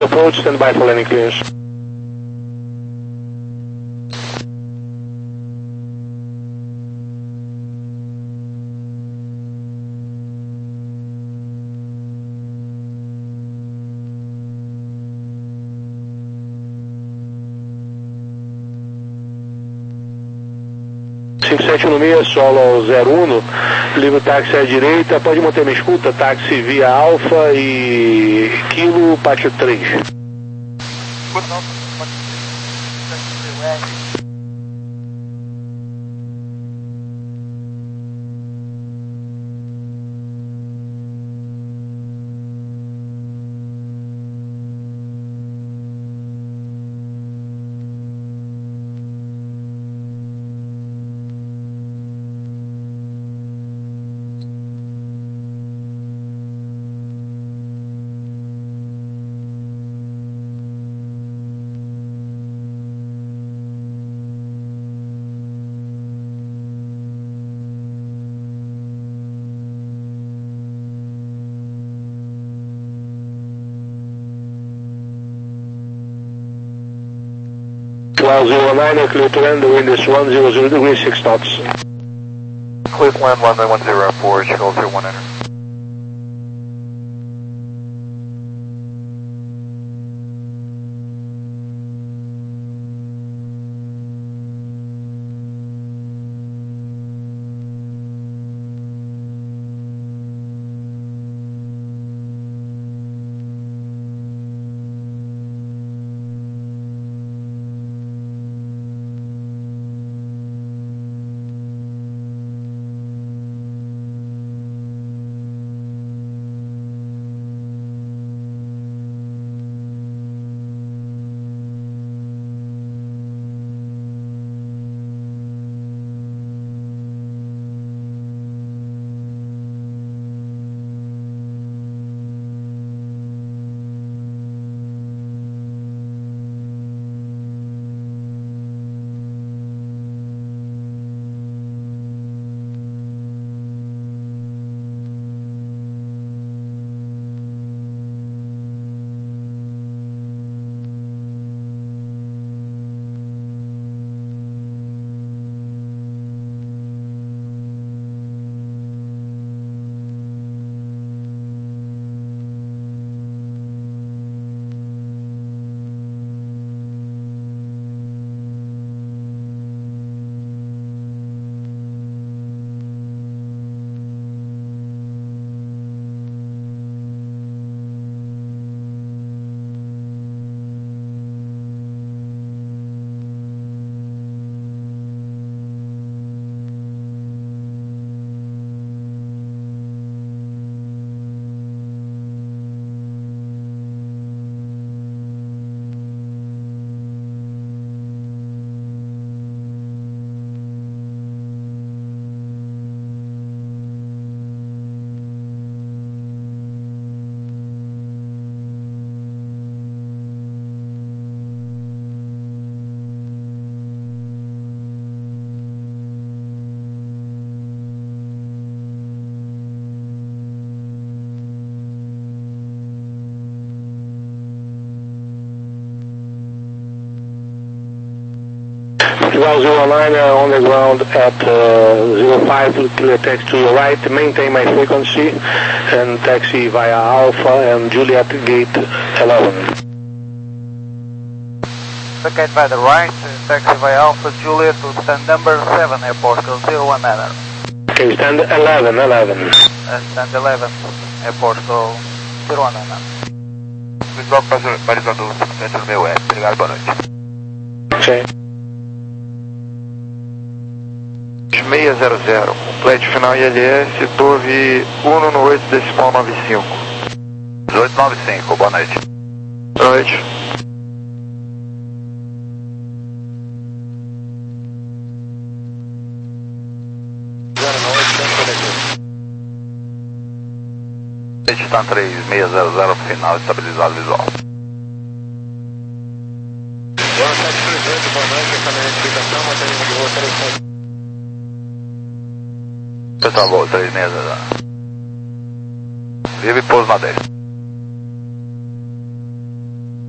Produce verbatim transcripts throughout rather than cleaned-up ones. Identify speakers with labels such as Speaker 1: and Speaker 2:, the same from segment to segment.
Speaker 1: Approach, stand by for landing clearance. cinco sete um meia, solo zero um, livre táxi à direita, pode manter minha escuta, táxi via Alfa e Kilo, pátio três. twelve zero nine, clear to land, the wind is one zero zero degrees, six knots.
Speaker 2: Cleveland one nine one zero four, Chicago zero one enter.
Speaker 1: twelve zero nine uh, on the ground at uh, zero five, clear taxi to your right, maintain my frequency and taxi via Alpha and Juliet gate eleven.
Speaker 2: Gate by the right, taxi via Alpha Juliet to stand number seven, airport code zero one niner.
Speaker 1: Okay, stand eleven, eleven.
Speaker 2: And stand eleven, airport code zero one niner. Visual balizador cinco sete no meu é, obrigado, boa noite.
Speaker 1: Ok.
Speaker 2: seis zero zero, complete final I L S, Torre um no oito decimal nove cinco. dezoito nove cinco, boa noite.
Speaker 1: Boa noite.
Speaker 2: Está três seis zero zero final, estabilizado visual.
Speaker 1: Boa sete três oito, boa noite, essa é a minha identificação, matéria de rua três sete.
Speaker 2: Pessoal, voo três seis zero zero. Vive e pouso na dez.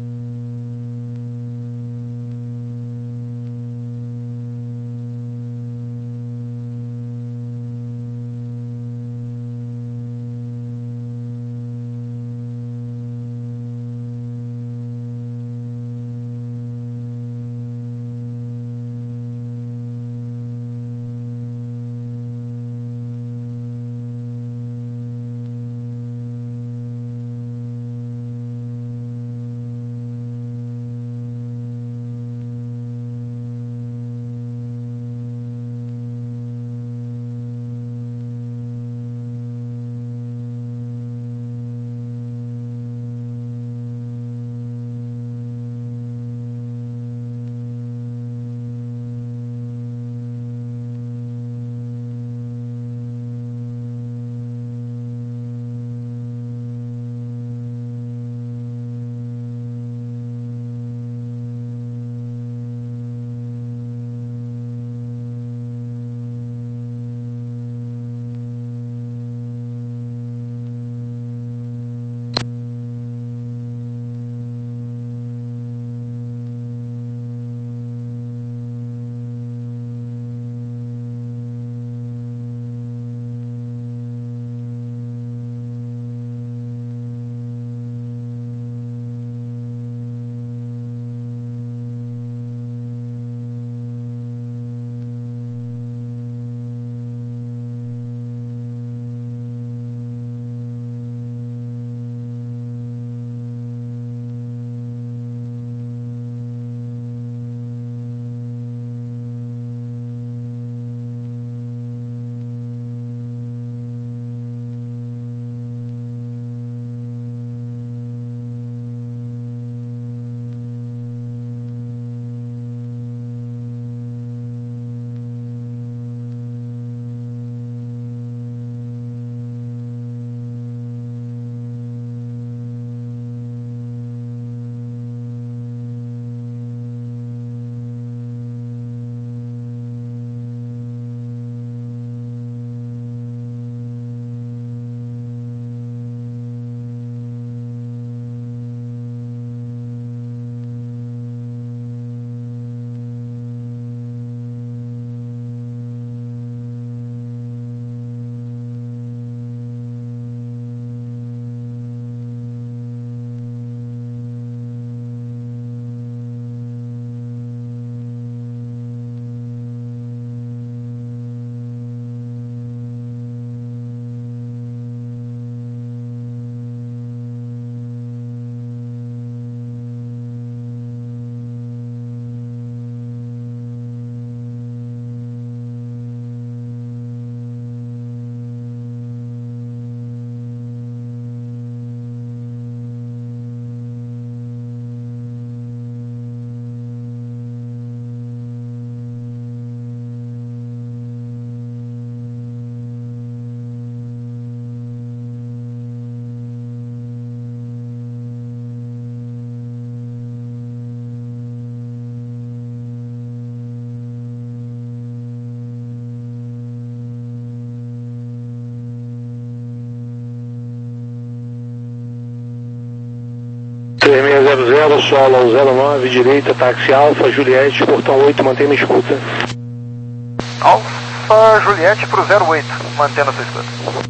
Speaker 1: três seis zero zero, solo zero nove, direita, táxi Alfa, Juliette, portão oito, mantenha-me escuta.
Speaker 2: Alfa Juliette pro zero oito, mantendo a sua escuta.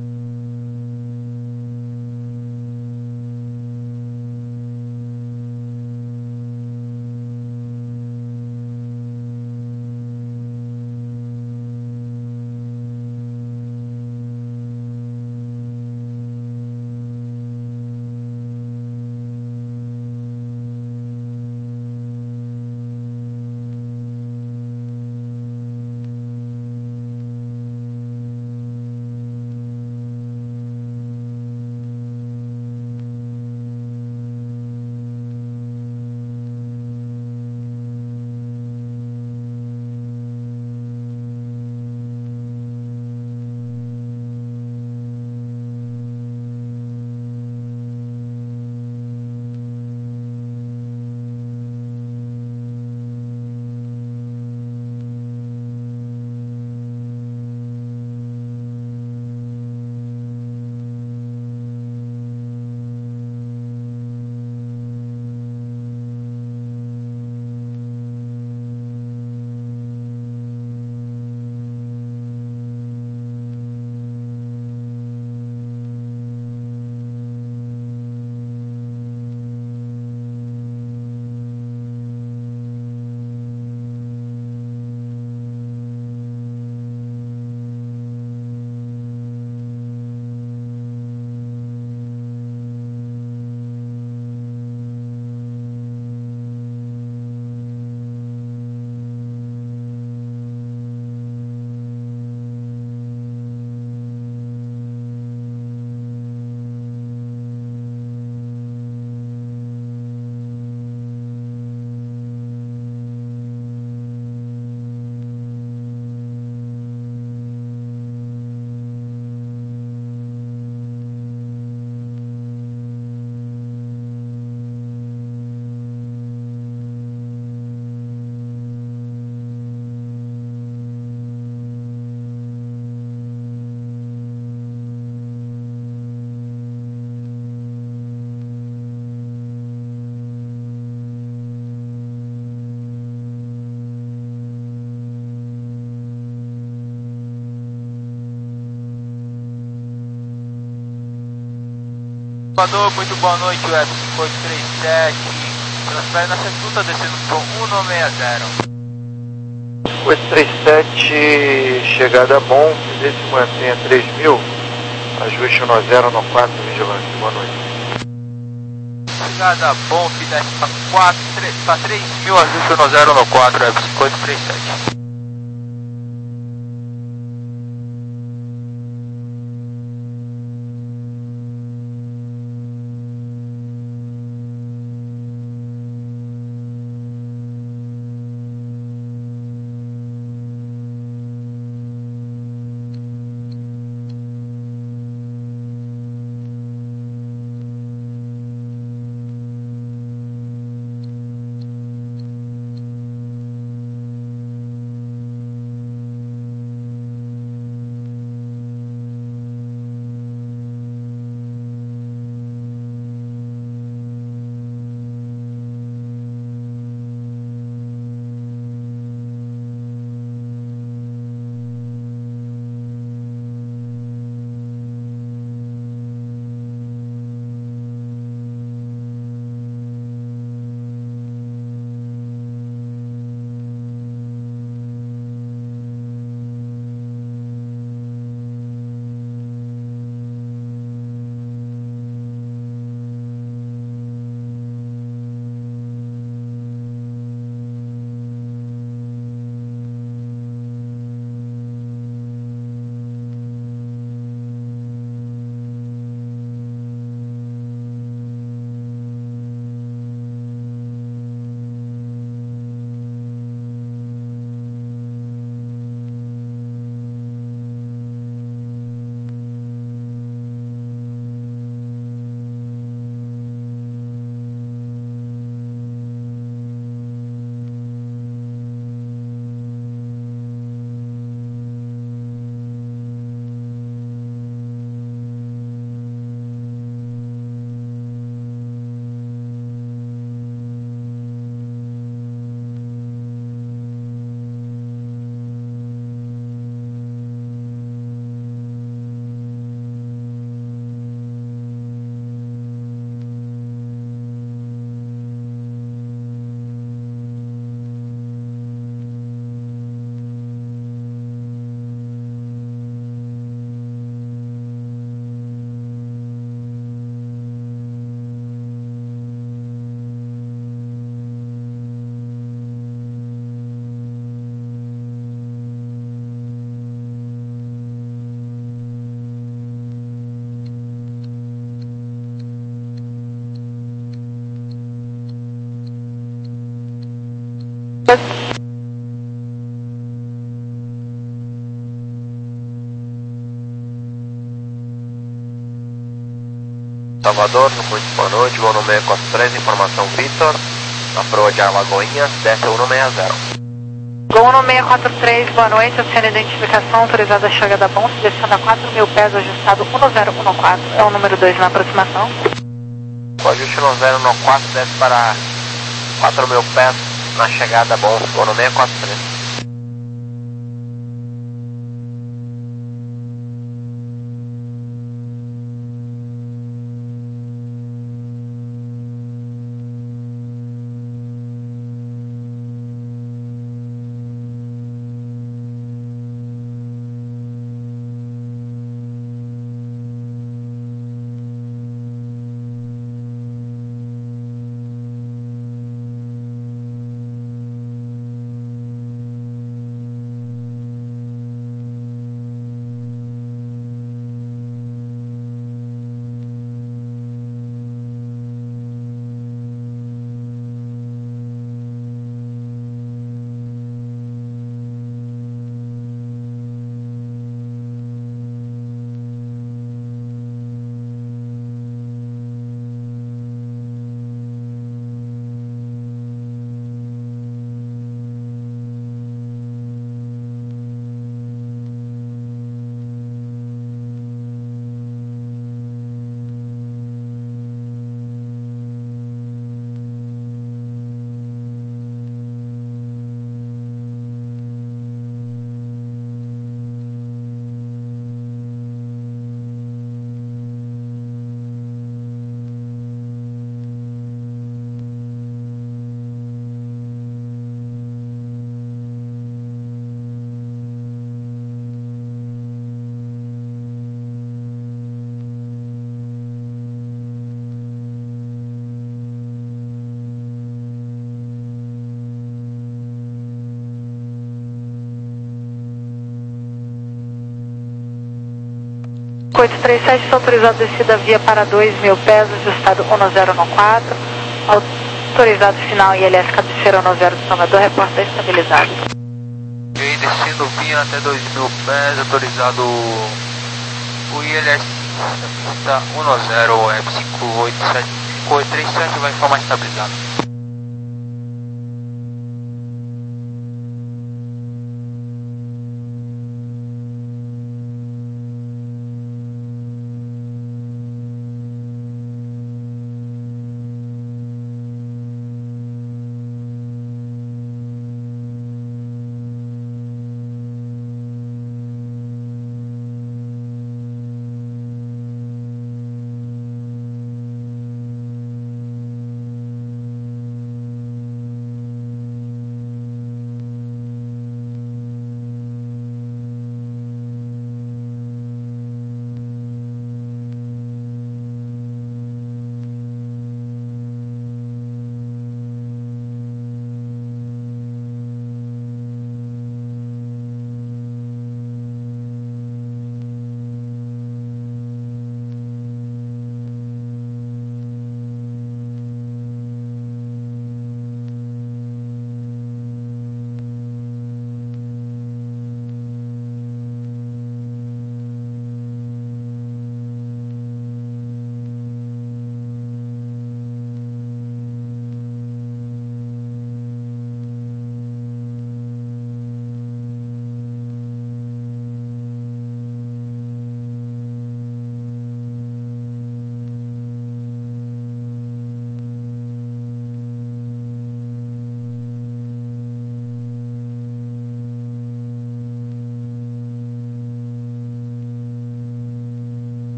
Speaker 3: Muito boa noite, o F cinco oito três sete, transfere na Setuta descendo para um nove seis zero.
Speaker 2: oito três sete, chegada bom, vê se mantém a três mil, ajuste um nove zero no quatro, vigilante, boa noite.
Speaker 3: Chegada bom, desce para três mil, ajuste um nove zero no quatro, F cinco oito três sete.
Speaker 2: Salvador, muito boa noite, voo no seis quatro três, informação Vitor, na proa de Alagoinhas, desce cento e sessenta.
Speaker 4: Gol no seis quatro três, boa noite, oceano identificação, autorizada a chegada bom, seleciona a quatro mil pés, ajustado um zero um quatro, é o número dois na aproximação.
Speaker 2: O ajuste um zero um quatro desce para quatro mil pés na chegada bom, gol no seis quatro três.
Speaker 4: oito três sete, está autorizado descida via para dois mil pés, ajustado um zero um quatro, autorizado final I L S cabeceira um zero de Salvador, reporta estabilizado.
Speaker 3: Ok, descendo via até dois mil pés, autorizado o I L S está um zero, F cinco oito sete, cinco oito três sete vai informar estabilizado.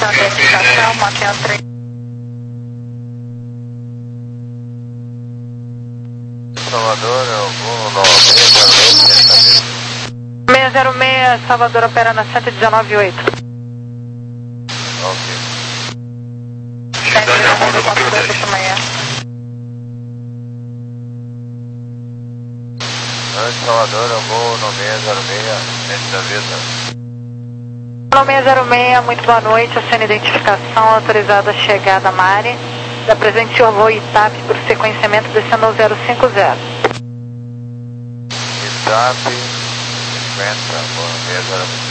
Speaker 4: Estação de identificação, mantenha o trem.
Speaker 2: Salvador, eu vou no seis
Speaker 4: zero seis, Salvador opera na cento e dezenove ponto oito.
Speaker 2: Ok.
Speaker 4: Cidade de Amor, amanhã.
Speaker 2: Antes Salvador, eu vou no seis zero seis, centro da vida.
Speaker 4: No seis zero seis, muito boa noite, acena identificação, autorizada a chegada Mari. Da presente senhor voo I T A P por sequenciamento descendo ao zero cinco zero.
Speaker 2: I T A P, cinquenta, vou no seis zero seis.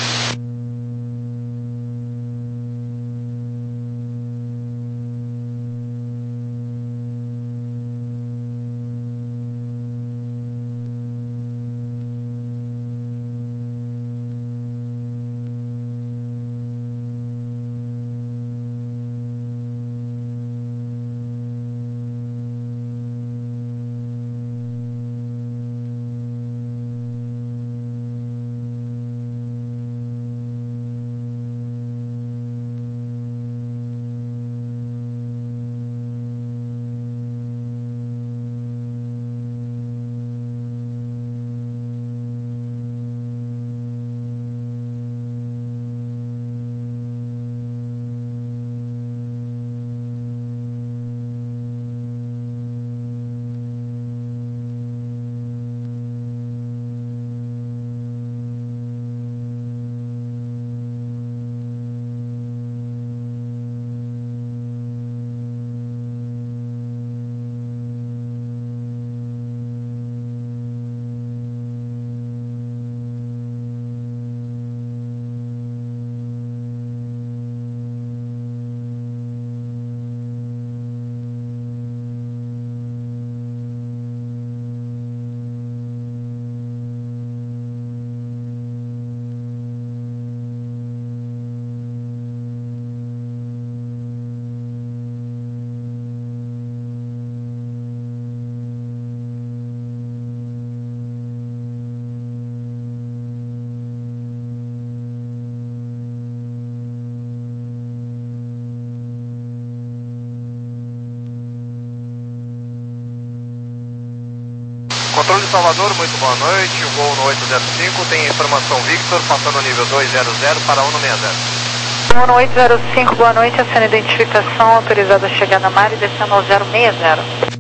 Speaker 2: Controle de Salvador, muito boa noite. O voo no oito zero cinco tem informação Victor, passando o nível dois zero zero para um seis zero.
Speaker 4: Voo no oito zero cinco, boa noite, acena identificação, autorizada a chegada Mari, descendo ao zero seis zero.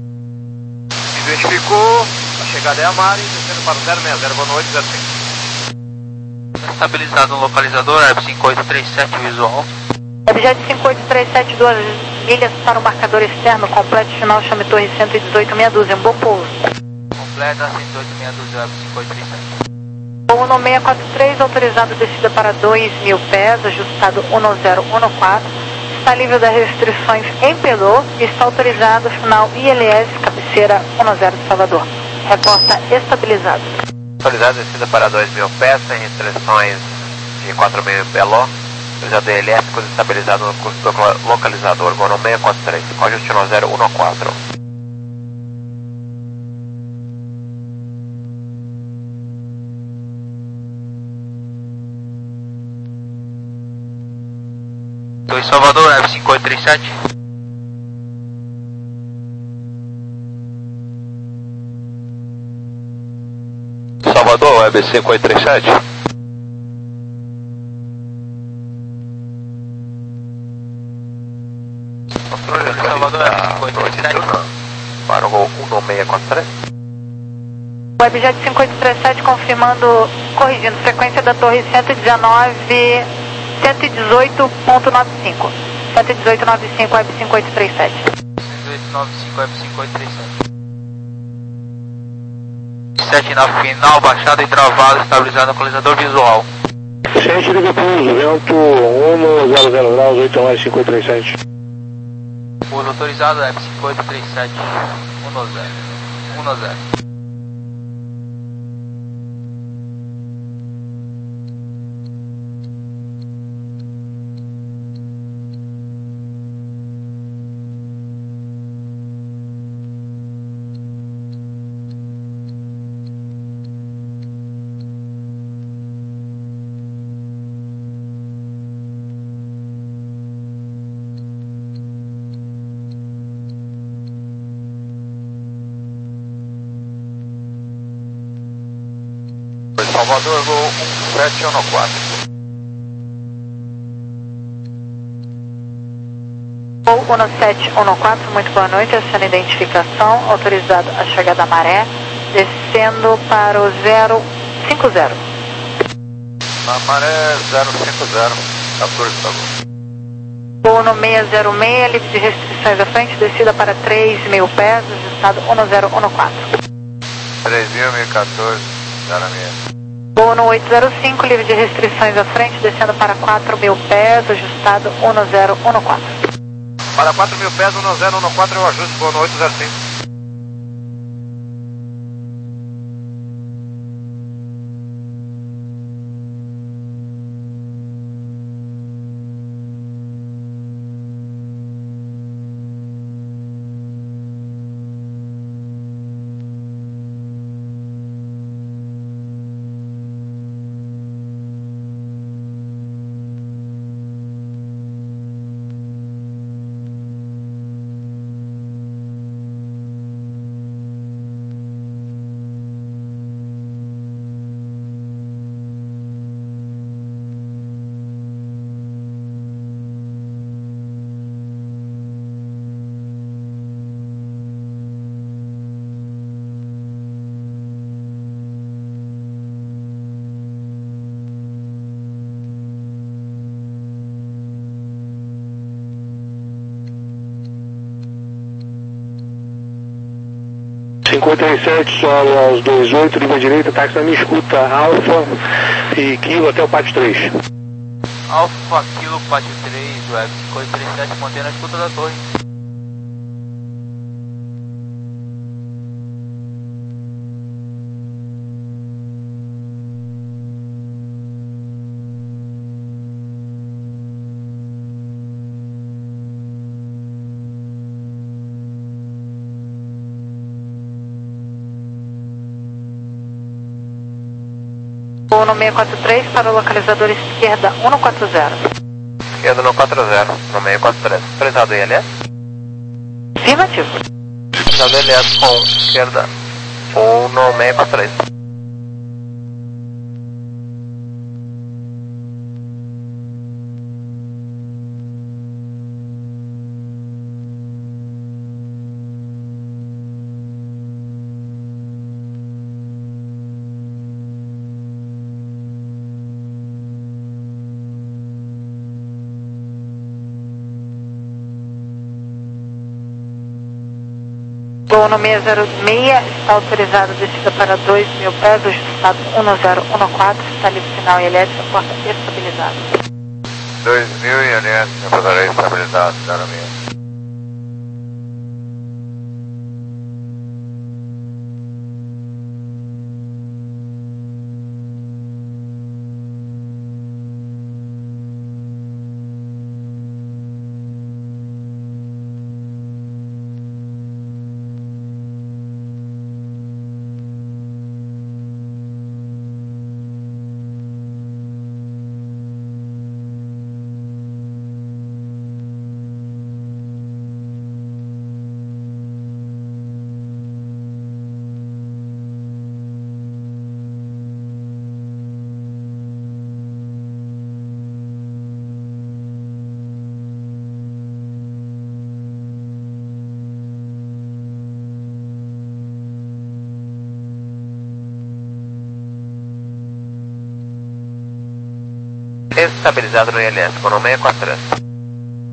Speaker 2: Identificou, a chegada é a Mari, descendo para o zero seis zero, boa noite, zero cinco.
Speaker 3: Estabilizado no localizador, Web cinco oito três sete visual.
Speaker 4: Objeto cinco oito três sete, duas milhas para o marcador externo, completo final, chame torre cento e dezoito, meia dúzia, um bom pouso.
Speaker 3: Completa, cento e dezoito, meia dúzia, Web cinco oito três sete.
Speaker 4: Voo no seis quatro três, autorizado descida para dois mil pés, ajustado um zero um quatro. Está livre das restrições em Pelô e está autorizado final I L S, cabeceira um zero de Salvador. Reporta estabilizado.
Speaker 2: Autorizado descida para dois mil pés, sem restrições de quatro mil em Pelô. Autorizado I L S, coisa estabilizado no curso do localizador. Voo no seis quatro três, com ajuste um zero um quatro.
Speaker 3: dois Salvador, Web cinco oito três sete.
Speaker 2: Salvador, Web cinco oito três sete. Controle de
Speaker 3: Salvador, Web cinco oito três sete.
Speaker 2: Para o voo um seis quatro três.
Speaker 4: Webjet cinco oito três sete confirmando, corrigindo, frequência da torre cento e dezenove, cento e dezoito ponto noventa e cinco. cento e dezoito ponto noventa e cinco, Web cinco oito três sete.
Speaker 3: cento e dezoito ponto noventa e cinco, Web cinco oito três sete. sete na final, baixado e travado, estabilizado no localizador visual.
Speaker 1: Ciente de pouso, vento um zero zero graus, oito mais cinco oito três sete.
Speaker 3: Pouso autorizado, Web cinco oito três sete, um zero, um zero.
Speaker 2: Salvador, Gol um sete um quatro.
Speaker 4: Gol um sete um quatro, muito boa noite, essa é a identificação, autorizado a chegada à Maré, descendo para o zero cinco zero.
Speaker 2: Na Maré zero cinco zero, quatorze, por favor.
Speaker 4: Gol no seis zero seis, livre de restrições à frente, descida para três mil pés, ajustado um zero um quatro.
Speaker 2: três mil, mil e quatorze, zero seis.
Speaker 4: Gol no oito zero cinco, livre de restrições à frente, descendo para quatro mil pés, ajustado um zero um quatro.
Speaker 2: Para quatro mil pés, um zero um quatro, eu ajusto, vou no oito zero cinco.
Speaker 1: cinquenta e sete, solo aos dois oito, linha direita, táxi na minha escuta, Alfa e Kilo até o pátio três.
Speaker 3: Alfa, Kilo, pátio três, web cinco oito três sete, mantém na escuta da torre.
Speaker 4: Gol no seis quatro três para o localizador esquerda um quatro zero.
Speaker 2: Esquerda no quatro zero, no seis quatro três. Autorizado I L S?
Speaker 4: Afirmativo.
Speaker 2: Autorizado I L S com esquerda um no seis quatro três.
Speaker 4: Gol no seis zero seis, está autorizado descida para dois mil pés, ajustado um zero um quatro, está livre final I L S, porta estabilizada.
Speaker 2: dois mil I L S, reportarei estabilizado, zero seis. Estabilizado no I L S, com o seis quatro três.